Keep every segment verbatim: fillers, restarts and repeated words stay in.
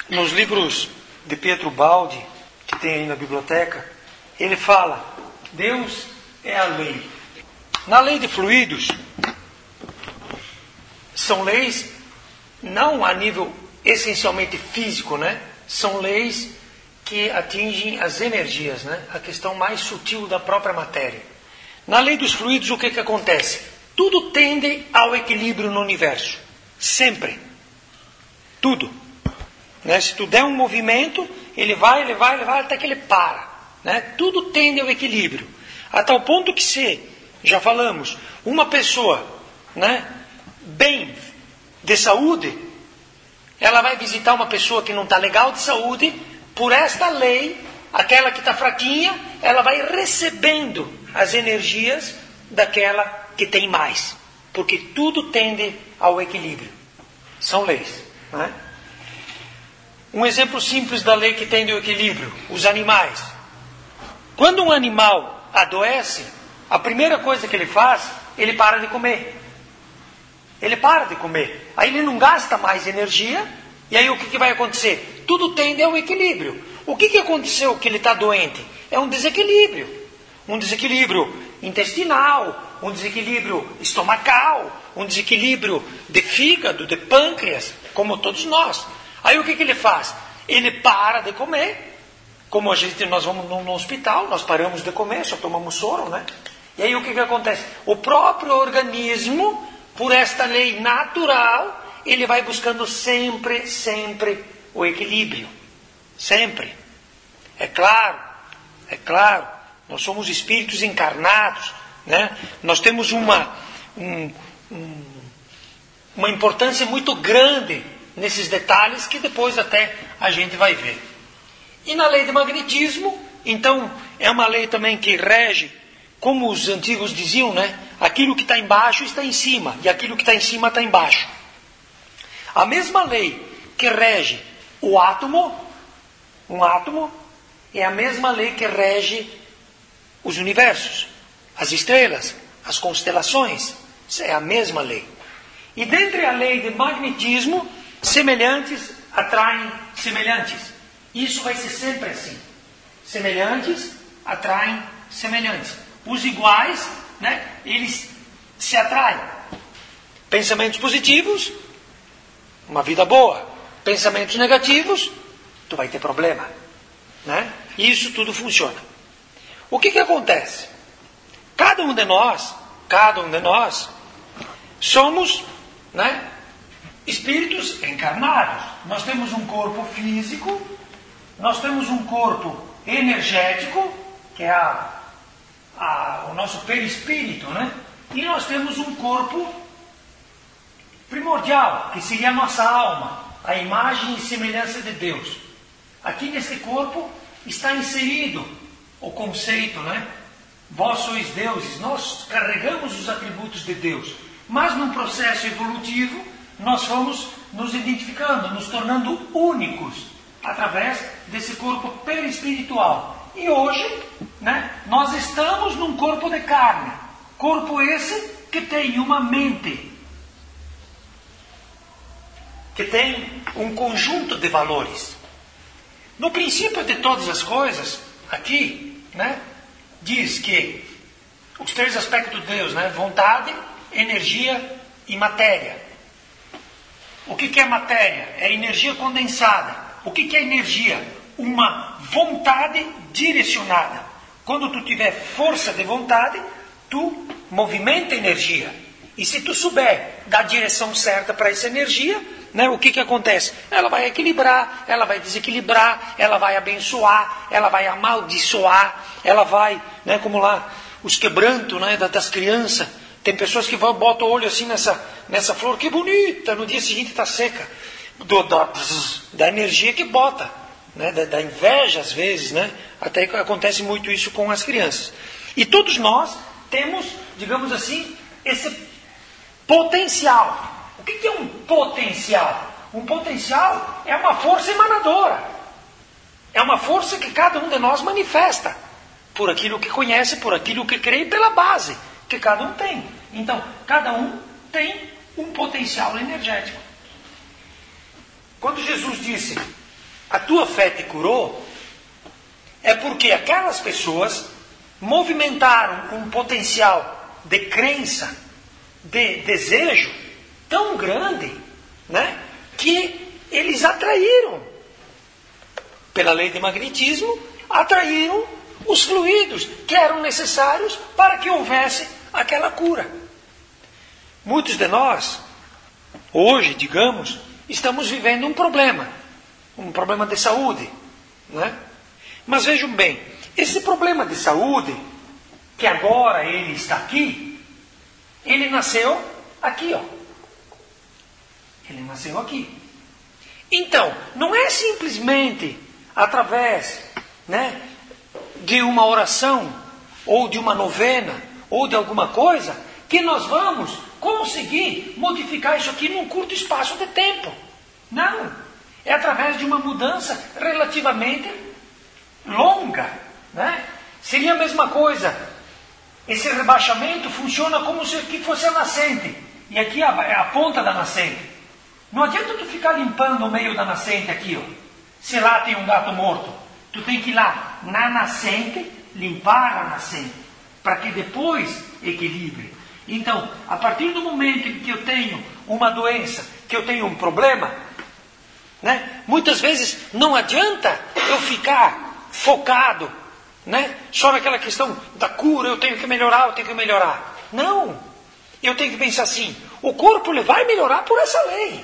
Nos livros de Pietro Baldi, que tem aí na biblioteca, ele fala, Deus é a lei. Na lei de fluidos, são leis não a nível essencialmente físico, né? São leis que atingem as energias, né? A questão mais sutil da própria matéria. Na lei dos fluidos, o que, que acontece? Tudo tende ao equilíbrio no universo. Sempre. Tudo. Né? Se tu der um movimento, ele vai, ele vai, ele vai até que ele para. Né? Tudo tende ao equilíbrio. A tal ponto que se, já falamos, uma pessoa, né, bem de saúde, ela vai visitar uma pessoa que não está legal de saúde, por esta lei, aquela que está fraquinha, ela vai recebendo as energias daquela que tem mais. Porque tudo tende ao equilíbrio. São leis. Né? Um exemplo simples da lei que tende ao equilíbrio, os animais. Quando um animal adoece, a primeira coisa que ele faz, ele para de comer. Ele para de comer. Aí ele não gasta mais energia. E aí o que, que vai acontecer? Tudo tende ao equilíbrio. O que, que aconteceu que ele está doente? É um desequilíbrio. Um desequilíbrio intestinal, um desequilíbrio estomacal, um desequilíbrio de fígado, de pâncreas, como todos nós. Aí o que, que ele faz? Ele para de comer. Como a gente, nós vamos no, no hospital, nós paramos de comer, só tomamos soro, né? E aí o que, que acontece? O próprio organismo, por esta lei natural, ele vai buscando sempre, sempre o equilíbrio. Sempre. É claro, é claro, nós somos espíritos encarnados, né? Nós temos uma, um, um, uma importância muito grande nesses detalhes que depois até a gente vai ver. E na lei de magnetismo, então, é uma lei também que rege, como os antigos diziam, né? Aquilo que está embaixo está em cima, e aquilo que está em cima está embaixo. A mesma lei que rege o átomo, um átomo, é a mesma lei que rege os universos, as estrelas, as constelações. Isso é a mesma lei. E dentre a lei de magnetismo, semelhantes atraem semelhantes. Isso vai ser sempre assim. Semelhantes atraem semelhantes. Os iguais, né, eles se atraem. Pensamentos positivos, uma vida boa. Pensamentos negativos, tu vai ter problema. Né? E isso tudo funciona. O que que acontece? Cada um de nós, cada um de nós, somos, né, espíritos encarnados. Nós temos um corpo físico, nós temos um corpo energético, que é a, a, o nosso perispírito, né? E nós temos um corpo primordial, que seria a nossa alma, a imagem e semelhança de Deus. Aqui nesse corpo está inserido o conceito, né? Vós sois deuses, nós carregamos os atributos de Deus, mas num processo evolutivo nós fomos nos identificando, nos tornando únicos através desse corpo perispiritual. E hoje, né, nós estamos num corpo de carne, corpo esse que tem uma mente, que tem um conjunto de valores. No princípio de todas as coisas, aqui, né, diz que os três aspectos de Deus, né, vontade, energia e matéria. O que que é matéria? É energia condensada. O que que é energia? Uma vontade direcionada. Quando tu tiver força de vontade, tu movimenta a energia. E se tu souber dar a direção certa para essa energia, né, o que que acontece? Ela vai equilibrar, ela vai desequilibrar, ela vai abençoar, ela vai amaldiçoar, ela vai, né, como lá, os quebrantos, né, das crianças. Tem pessoas que vão, botam o olho assim nessa, nessa flor, que bonita, no dia seguinte está seca. Do, da, da energia que bota, né, da, da inveja às vezes, né, até que acontece muito isso com as crianças. E todos nós temos, digamos assim, esse potencial. O que que é um potencial? Um potencial é uma força emanadora. É uma força que cada um de nós manifesta, por aquilo que conhece, por aquilo que crê e pela base que cada um tem. Então, cada um tem um potencial energético. Quando Jesus disse a tua fé te curou, é porque aquelas pessoas movimentaram um potencial de crença, de desejo tão grande, né, que eles atraíram, pela lei de magnetismo, atraíram os fluidos que eram necessários para que houvesse aquela cura. Muitos de nós, hoje, digamos, estamos vivendo um problema, um problema de saúde, né? Mas vejam bem, esse problema de saúde, que agora ele está aqui, ele nasceu aqui, ó. Ele nasceu aqui. Então, não é simplesmente através, né, de uma oração, ou de uma novena, ou de alguma coisa, que nós vamos conseguir modificar isso aqui num curto espaço de tempo. Não. É através de uma mudança relativamente longa, né? Seria a mesma coisa. Esse rebaixamento funciona como se aqui fosse a nascente. E aqui é a, a ponta da nascente. Não adianta tu ficar limpando o meio da nascente aqui, ó. Se lá tem um gato morto, tu tem que ir lá na nascente, limpar a nascente, para que depois equilibre. Então, a partir do momento em que eu tenho uma doença, que eu tenho um problema, né, muitas vezes não adianta eu ficar focado, né, só naquela questão da cura, eu tenho que melhorar, eu tenho que melhorar. Não, eu tenho que pensar assim, o corpo ele vai melhorar por essa lei.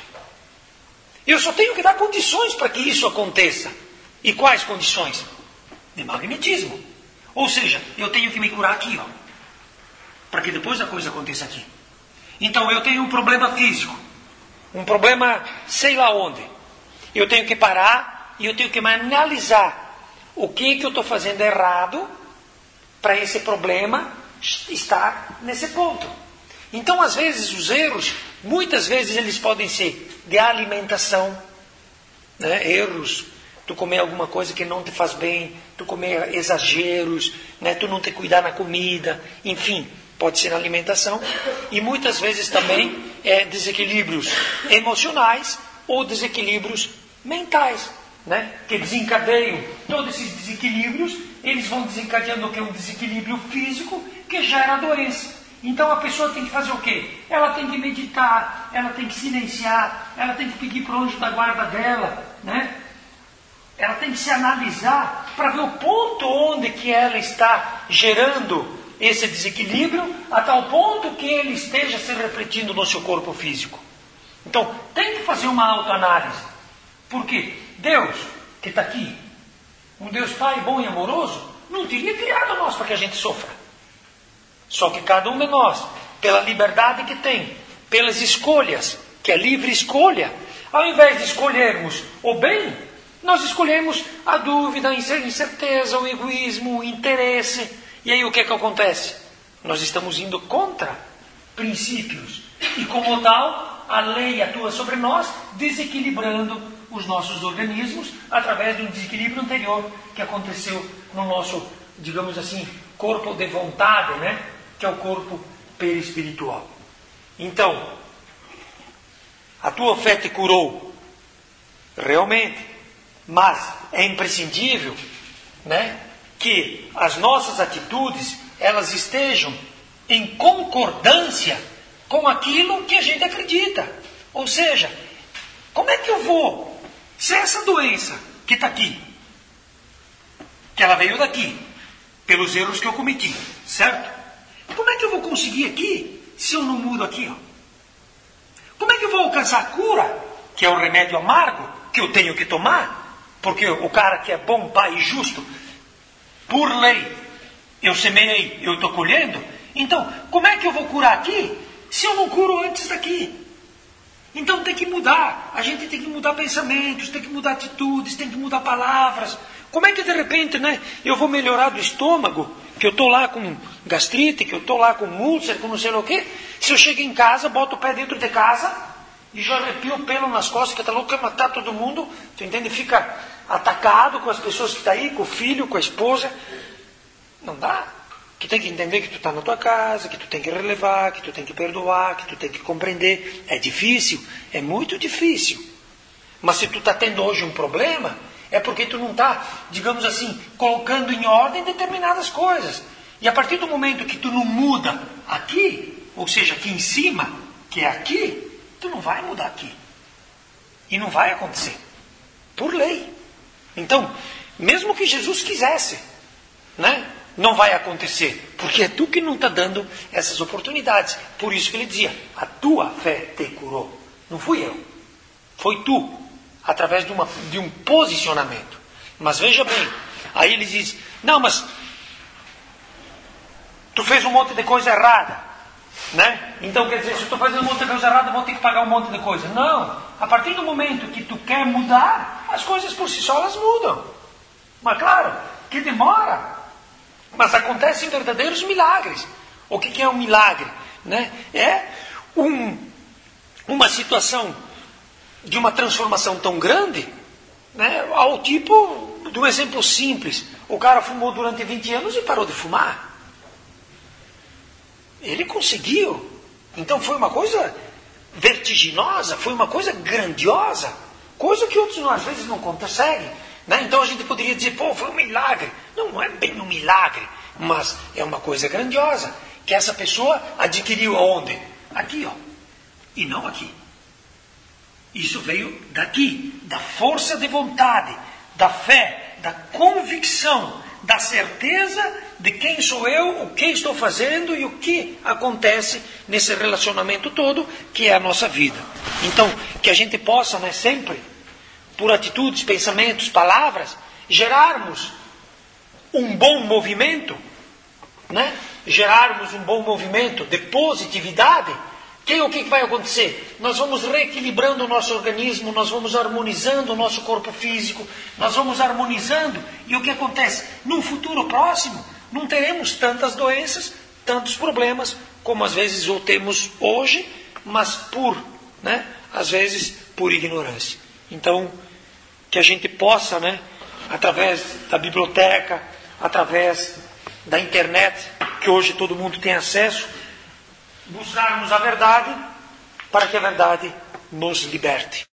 Eu só tenho que dar condições para que isso aconteça. E quais condições? De magnetismo. Ou seja, eu tenho que me curar aqui, ó, para que depois a coisa aconteça aqui. Então eu tenho um problema físico, um problema sei lá onde. Eu tenho que parar e eu tenho que analisar o que, que eu estou fazendo errado para esse problema estar nesse ponto. Então, às vezes, os erros, muitas vezes eles podem ser de alimentação, né? Erros, tu comer alguma coisa que não te faz bem, tu comer exageros, né? Tu não te cuidar na comida, enfim, pode ser na alimentação. E muitas vezes também é desequilíbrios emocionais ou desequilíbrios mentais, né? Que desencadeiam todos esses desequilíbrios, eles vão desencadeando o que? Um desequilíbrio físico que gera doença. Então a pessoa tem que fazer o quê? Ela tem que meditar, ela tem que silenciar, ela tem que pedir para o anjo da guarda dela, né? Ela tem que se analisar para ver o ponto onde que ela está gerando esse desequilíbrio, a tal ponto que ele esteja se refletindo no seu corpo físico. Então tem que fazer uma autoanálise. Por quê? Deus, que está aqui, um Deus Pai bom e amoroso, não teria criado nós para que a gente sofra. Só que cada um de nós, pela liberdade que tem, pelas escolhas, que é livre escolha, ao invés de escolhermos o bem, nós escolhemos a dúvida, a incerteza, o egoísmo, o interesse. E aí o que é que acontece? Nós estamos indo contra princípios. E como tal, a lei atua sobre nós, desequilibrando os nossos organismos através de um desequilíbrio anterior que aconteceu no nosso, digamos assim, corpo de vontade, né? Que é o corpo perispiritual. Então, a tua fé te curou, realmente, mas é imprescindível, né, que as nossas atitudes elas estejam em concordância com aquilo que a gente acredita. Ou seja, como é que eu vou, se essa doença que está aqui, que ela veio daqui, pelos erros que eu cometi, certo? Como é que eu vou conseguir aqui, se eu não mudo aqui, ó? Como é que eu vou alcançar a cura, que é o remédio amargo, que eu tenho que tomar? Porque o cara que é bom, pai e justo, por lei, eu semeei, eu estou colhendo. Então, como é que eu vou curar aqui, se eu não curo antes daqui? Então tem que mudar, a gente tem que mudar pensamentos, tem que mudar atitudes, tem que mudar palavras. Como é que de repente, né, eu vou melhorar do estômago, que eu estou lá com gastrite, que eu estou lá com úlcera, com não sei o quê, se eu chego em casa, boto o pé dentro de casa e já arrepio o pelo nas costas, que está louco, quer matar todo mundo, tu entende? Fica atacado com as pessoas que estão aí, com o filho, com a esposa. Não dá. Tu tem que entender que tu está na tua casa, que tu tem que relevar, que tu tem que perdoar, que tu tem que compreender. É difícil, é muito difícil. Mas se tu está tendo hoje um problema, é porque tu não está, digamos assim, colocando em ordem determinadas coisas. E a partir do momento que tu não muda aqui, ou seja, aqui em cima, que é aqui, tu não vai mudar aqui. E não vai acontecer. Por lei. Então, mesmo que Jesus quisesse, né, não vai acontecer. Porque é tu que não está dando essas oportunidades. Por isso que ele dizia, a tua fé te curou. Não fui eu. Foi tu. Através de, uma, de um posicionamento. Mas veja bem, aí ele diz, não, mas tu fez um monte de coisa errada, né? Então quer dizer, se eu estou fazendo um monte de coisa errada, eu vou ter que pagar um monte de coisa. Não, a partir do momento que tu quer mudar, as coisas por si só elas mudam. Mas claro, que demora, mas acontecem verdadeiros milagres. O que, que é um milagre? Né? É um, uma situação de uma transformação tão grande, né, ao tipo de um exemplo simples. O cara fumou durante vinte anos e parou de fumar. Ele conseguiu. Então foi uma coisa vertiginosa, foi uma coisa grandiosa, coisa que outros às vezes não conseguem. Né? Então a gente poderia dizer, pô, foi um milagre. Não, não é bem um milagre, mas é uma coisa grandiosa, que essa pessoa adquiriu aonde? Aqui, ó. E não aqui. Isso veio daqui, da força de vontade, da fé, da convicção, da certeza de quem sou eu, o que estou fazendo e o que acontece nesse relacionamento todo, que é a nossa vida. Então, que a gente possa, né, sempre, por atitudes, pensamentos, palavras, gerarmos um bom movimento, né? gerarmos um bom movimento de positividade. Que o que vai acontecer? Nós vamos reequilibrando o nosso organismo, nós vamos harmonizando o nosso corpo físico, nós vamos harmonizando, e o que acontece? Num futuro próximo, não teremos tantas doenças, tantos problemas, como às vezes o temos hoje, mas por, né, às vezes, por ignorância. Então, que a gente possa, né, através da biblioteca, através da internet, que hoje todo mundo tem acesso, buscarmos a verdade, para que a verdade nos liberte.